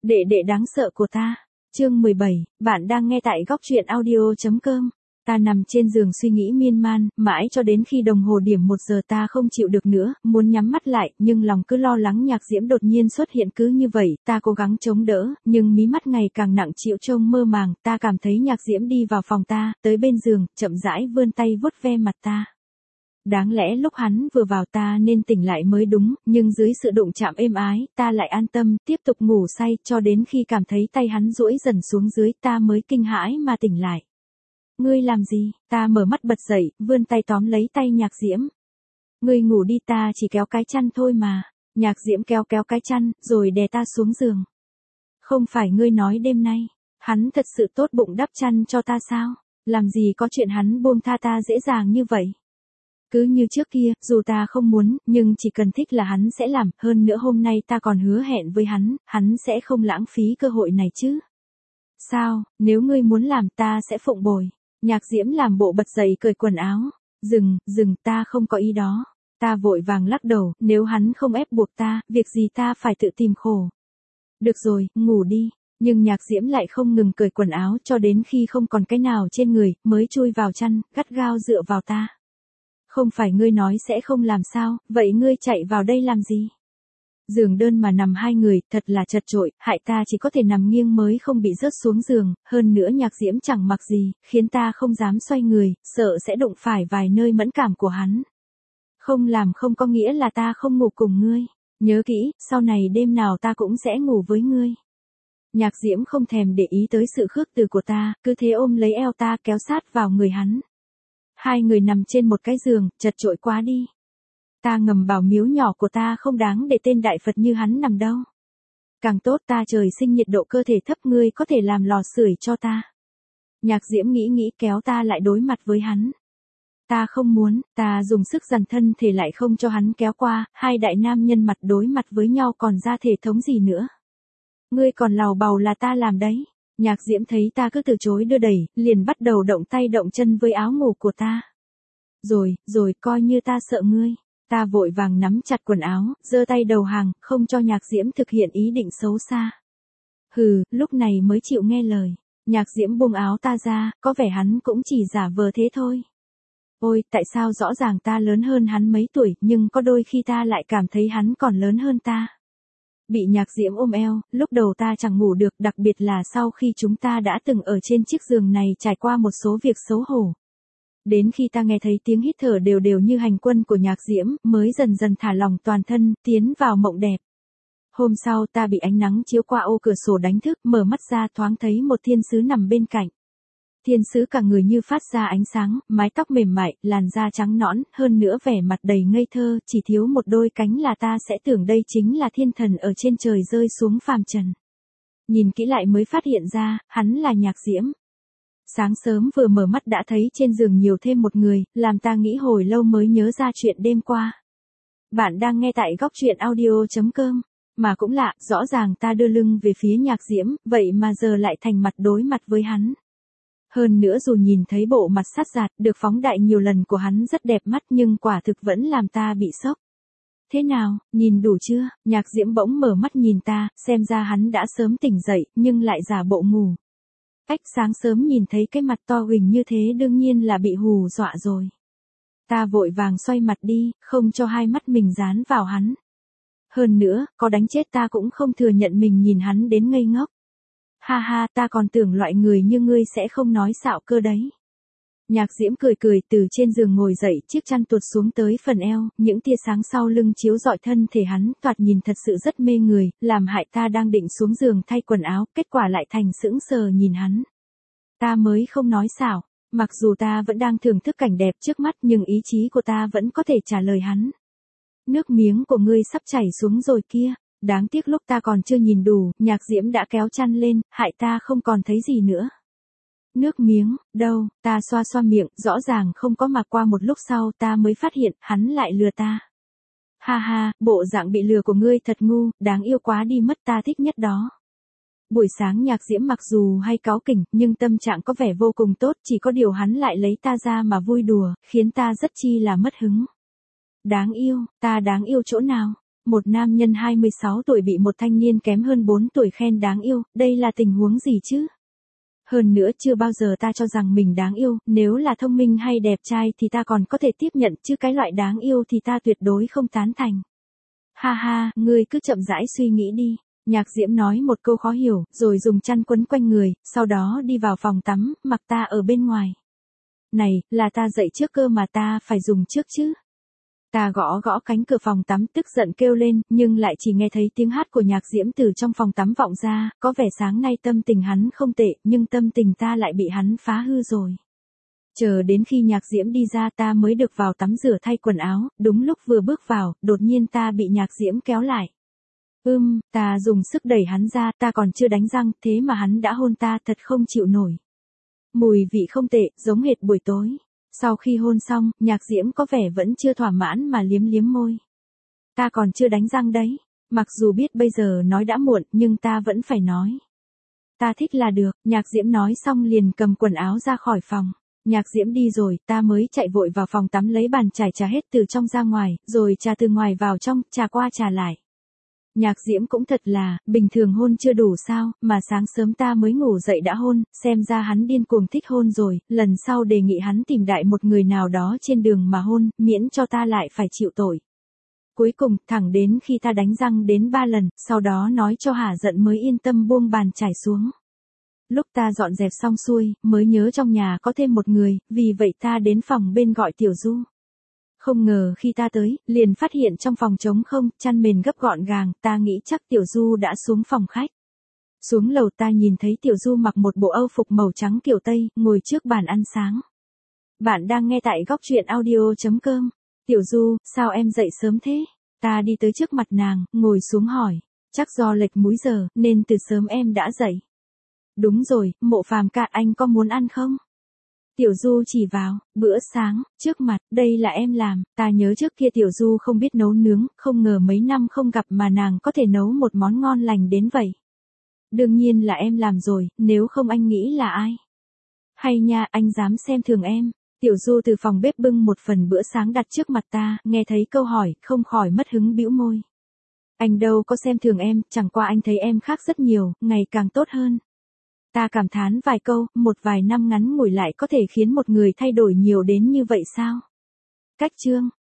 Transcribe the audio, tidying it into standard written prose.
Đệ đệ đáng sợ của ta. Chương 17, bạn đang nghe tại góc truyện audio.com. Ta nằm trên giường suy nghĩ miên man, mãi cho đến khi đồng hồ điểm 1 giờ ta không chịu được nữa, muốn nhắm mắt lại, nhưng lòng cứ lo lắng Nhạc Diễm đột nhiên xuất hiện cứ như vậy, ta cố gắng chống đỡ, nhưng mí mắt ngày càng nặng chịu trông mơ màng, ta cảm thấy Nhạc Diễm đi vào phòng ta, tới bên giường, chậm rãi vươn tay vuốt ve mặt ta. Đáng lẽ lúc hắn vừa vào ta nên tỉnh lại mới đúng, nhưng dưới sự đụng chạm êm ái, ta lại an tâm, tiếp tục ngủ say, cho đến khi cảm thấy tay hắn duỗi dần xuống dưới, ta mới kinh hãi mà tỉnh lại. Ngươi làm gì? Ta mở mắt bật dậy, vươn tay tóm lấy tay Nhạc Diễm. Ngươi ngủ đi, ta chỉ kéo cái chăn thôi mà. Nhạc Diễm kéo cái chăn, rồi đè ta xuống giường. Không phải ngươi nói đêm nay, hắn thật sự tốt bụng đắp chăn cho ta sao? Làm gì có chuyện hắn buông tha ta dễ dàng như vậy? Cứ như trước kia, dù ta không muốn, nhưng chỉ cần thích là hắn sẽ làm, hơn nữa hôm nay ta còn hứa hẹn với hắn sẽ không lãng phí cơ hội này chứ. Sao, nếu ngươi muốn làm ta sẽ phụng bồi. Nhạc Diễm làm bộ bật dậy cởi quần áo. Dừng, ta không có ý đó. Ta vội vàng lắc đầu, nếu hắn không ép buộc ta, việc gì ta phải tự tìm khổ. Được rồi, ngủ đi. Nhưng Nhạc Diễm lại không ngừng cởi quần áo cho đến khi không còn cái nào trên người, mới chui vào chăn, gắt gao dựa vào ta. Không phải ngươi nói sẽ không làm sao, vậy ngươi chạy vào đây làm gì? Giường đơn mà nằm hai người, thật là chật chội, hại ta chỉ có thể nằm nghiêng mới không bị rớt xuống giường, hơn nữa Nhạc Diễm chẳng mặc gì, khiến ta không dám xoay người, sợ sẽ đụng phải vài nơi mẫn cảm của hắn. Không làm không có nghĩa là ta không ngủ cùng ngươi, nhớ kỹ, sau này đêm nào ta cũng sẽ ngủ với ngươi. Nhạc Diễm không thèm để ý tới sự khước từ của ta, cứ thế ôm lấy eo ta kéo sát vào người hắn. Hai người nằm trên một cái giường, chật chội quá đi. Ta ngầm bảo miếu nhỏ của ta không đáng để tên Đại Phật như hắn nằm đâu. Càng tốt, ta trời sinh nhiệt độ cơ thể thấp, ngươi có thể làm lò sưởi cho ta. Nhạc Diễm nghĩ kéo ta lại đối mặt với hắn. Ta không muốn, ta dùng sức dằn thân thể lại không cho hắn kéo qua, hai đại nam nhân mặt đối mặt với nhau còn ra thể thống gì nữa. Ngươi còn làu bàu là ta làm đấy. Nhạc Diễm thấy ta cứ từ chối đưa đẩy, liền bắt đầu động tay động chân với áo ngủ của ta. Rồi, coi như ta sợ ngươi. Ta vội vàng nắm chặt quần áo, giơ tay đầu hàng, không cho Nhạc Diễm thực hiện ý định xấu xa. Lúc này mới chịu nghe lời. Nhạc Diễm buông áo ta ra, có vẻ hắn cũng chỉ giả vờ thế thôi. Ôi, tại sao rõ ràng ta lớn hơn hắn mấy tuổi, nhưng có đôi khi ta lại cảm thấy hắn còn lớn hơn ta. Bị Nhạc Diễm ôm eo, lúc đầu ta chẳng ngủ được, đặc biệt là sau khi chúng ta đã từng ở trên chiếc giường này trải qua một số việc xấu hổ. Đến khi ta nghe thấy tiếng hít thở đều đều như hành quân của Nhạc Diễm, mới dần dần thả lỏng toàn thân, tiến vào mộng đẹp. Hôm sau ta bị ánh nắng chiếu qua ô cửa sổ đánh thức, mở mắt ra thoáng thấy một thiên sứ nằm bên cạnh. Thiên sứ cả người như phát ra ánh sáng, mái tóc mềm mại, làn da trắng nõn, hơn nữa vẻ mặt đầy ngây thơ, chỉ thiếu một đôi cánh là ta sẽ tưởng đây chính là thiên thần ở trên trời rơi xuống phàm trần. Nhìn kỹ lại mới phát hiện ra, hắn là Nhạc Diễm. Sáng sớm vừa mở mắt đã thấy trên giường nhiều thêm một người, làm ta nghĩ hồi lâu mới nhớ ra chuyện đêm qua. Bạn đang nghe tại góc truyện audio.com, mà cũng lạ, rõ ràng ta đưa lưng về phía Nhạc Diễm, vậy mà giờ lại thành mặt đối mặt với hắn. Hơn nữa dù nhìn thấy bộ mặt sát giạt, được phóng đại nhiều lần của hắn rất đẹp mắt nhưng quả thực vẫn làm ta bị sốc. Thế nào, nhìn đủ chưa? Nhạc Diễm bỗng mở mắt nhìn ta, xem ra hắn đã sớm tỉnh dậy, nhưng lại giả bộ ngủ. Sáng sớm nhìn thấy cái mặt to huỳnh như thế đương nhiên là bị hù dọa rồi. Ta vội vàng xoay mặt đi, không cho hai mắt mình dán vào hắn. Hơn nữa, có đánh chết ta cũng không thừa nhận mình nhìn hắn đến ngây ngốc. Ha, ta còn tưởng loại người như ngươi sẽ không nói xạo cơ đấy. Nhạc Diễm cười từ trên giường ngồi dậy, chiếc chăn tuột xuống tới phần eo, những tia sáng sau lưng chiếu rọi thân thể hắn, thoạt nhìn thật sự rất mê người, làm hại ta đang định xuống giường thay quần áo, kết quả lại thành sững sờ nhìn hắn. Ta mới không nói xạo, mặc dù ta vẫn đang thưởng thức cảnh đẹp trước mắt nhưng ý chí của ta vẫn có thể trả lời hắn. Nước miếng của ngươi sắp chảy xuống rồi kia. Đáng tiếc lúc ta còn chưa nhìn đủ, Nhạc Diễm đã kéo chăn lên, hại ta không còn thấy gì nữa. Nước miếng, đâu, ta xoa miệng, rõ ràng không có mà qua một lúc sau ta mới phát hiện, hắn lại lừa ta. Ha, bộ dạng bị lừa của ngươi thật ngu, đáng yêu quá đi mất, ta thích nhất đó. Buổi sáng Nhạc Diễm mặc dù hay cáu kỉnh, nhưng tâm trạng có vẻ vô cùng tốt, chỉ có điều hắn lại lấy ta ra mà vui đùa, khiến ta rất chi là mất hứng. Đáng yêu, ta đáng yêu chỗ nào? Một nam nhân 26 tuổi bị một thanh niên kém hơn 4 tuổi khen đáng yêu, đây là tình huống gì chứ? Hơn nữa chưa bao giờ ta cho rằng mình đáng yêu, nếu là thông minh hay đẹp trai thì ta còn có thể tiếp nhận chứ cái loại đáng yêu thì ta tuyệt đối không tán thành. Ha ha, ngươi cứ chậm rãi suy nghĩ đi. Nhạc Diễm nói một câu khó hiểu, rồi dùng chăn quấn quanh người, sau đó đi vào phòng tắm, mặc ta ở bên ngoài. Này, là ta dậy trước cơ mà ta phải dùng trước chứ. Ta gõ gõ cánh cửa phòng tắm tức giận kêu lên, nhưng lại chỉ nghe thấy tiếng hát của Nhạc Diễm từ trong phòng tắm vọng ra, có vẻ sáng nay tâm tình hắn không tệ, nhưng tâm tình ta lại bị hắn phá hư rồi. Chờ đến khi Nhạc Diễm đi ra ta mới được vào tắm rửa thay quần áo, đúng lúc vừa bước vào, đột nhiên ta bị Nhạc Diễm kéo lại. Ta dùng sức đẩy hắn ra, ta còn chưa đánh răng, thế mà hắn đã hôn ta, thật không chịu nổi. Mùi vị không tệ, giống hệt buổi tối. Sau khi hôn xong, Nhạc Diễm có vẻ vẫn chưa thỏa mãn mà liếm liếm môi. Ta còn chưa đánh răng đấy. Mặc dù biết bây giờ nói đã muộn, nhưng ta vẫn phải nói. Ta thích là được, Nhạc Diễm nói xong liền cầm quần áo ra khỏi phòng. Nhạc Diễm đi rồi, ta mới chạy vội vào phòng tắm lấy bàn chải trà hết từ trong ra ngoài, rồi trà từ ngoài vào trong, trà qua trà lại. Nhạc Diễm cũng thật là, bình thường hôn chưa đủ sao, mà sáng sớm ta mới ngủ dậy đã hôn, xem ra hắn điên cuồng thích hôn rồi, lần sau đề nghị hắn tìm đại một người nào đó trên đường mà hôn, miễn cho ta lại phải chịu tội. Cuối cùng, thẳng đến khi ta đánh răng đến 3 lần, sau đó nói cho hả giận mới yên tâm buông bàn chải xuống. Lúc ta dọn dẹp xong xuôi, mới nhớ trong nhà có thêm một người, vì vậy ta đến phòng bên gọi Tiểu Du. Không ngờ khi ta tới, liền phát hiện trong phòng trống không, chăn mền gấp gọn gàng, ta nghĩ chắc Tiểu Du đã xuống phòng khách. Xuống lầu ta nhìn thấy Tiểu Du mặc một bộ âu phục màu trắng kiểu Tây, ngồi trước bàn ăn sáng. Bạn đang nghe tại góc truyện audio.com. Tiểu Du, sao em dậy sớm thế? Ta đi tới trước mặt nàng, ngồi xuống hỏi. Chắc do lệch múi giờ, nên từ sớm em đã dậy. Đúng rồi, Mộ Phàm ca, anh có muốn ăn không? Tiểu Du chỉ vào, bữa sáng, trước mặt, đây là em làm, ta nhớ trước kia Tiểu Du không biết nấu nướng, không ngờ mấy năm không gặp mà nàng có thể nấu một món ngon lành đến vậy. Đương nhiên là em làm rồi, nếu không anh nghĩ là ai? Hay nha, anh dám xem thường em. Tiểu Du từ phòng bếp bưng một phần bữa sáng đặt trước mặt ta, nghe thấy câu hỏi, không khỏi mất hứng bĩu môi. Anh đâu có xem thường em, chẳng qua anh thấy em khác rất nhiều, ngày càng tốt hơn. Ta cảm thán vài câu, một vài năm ngắn ngủi lại có thể khiến một người thay đổi nhiều đến như vậy sao? Cách chương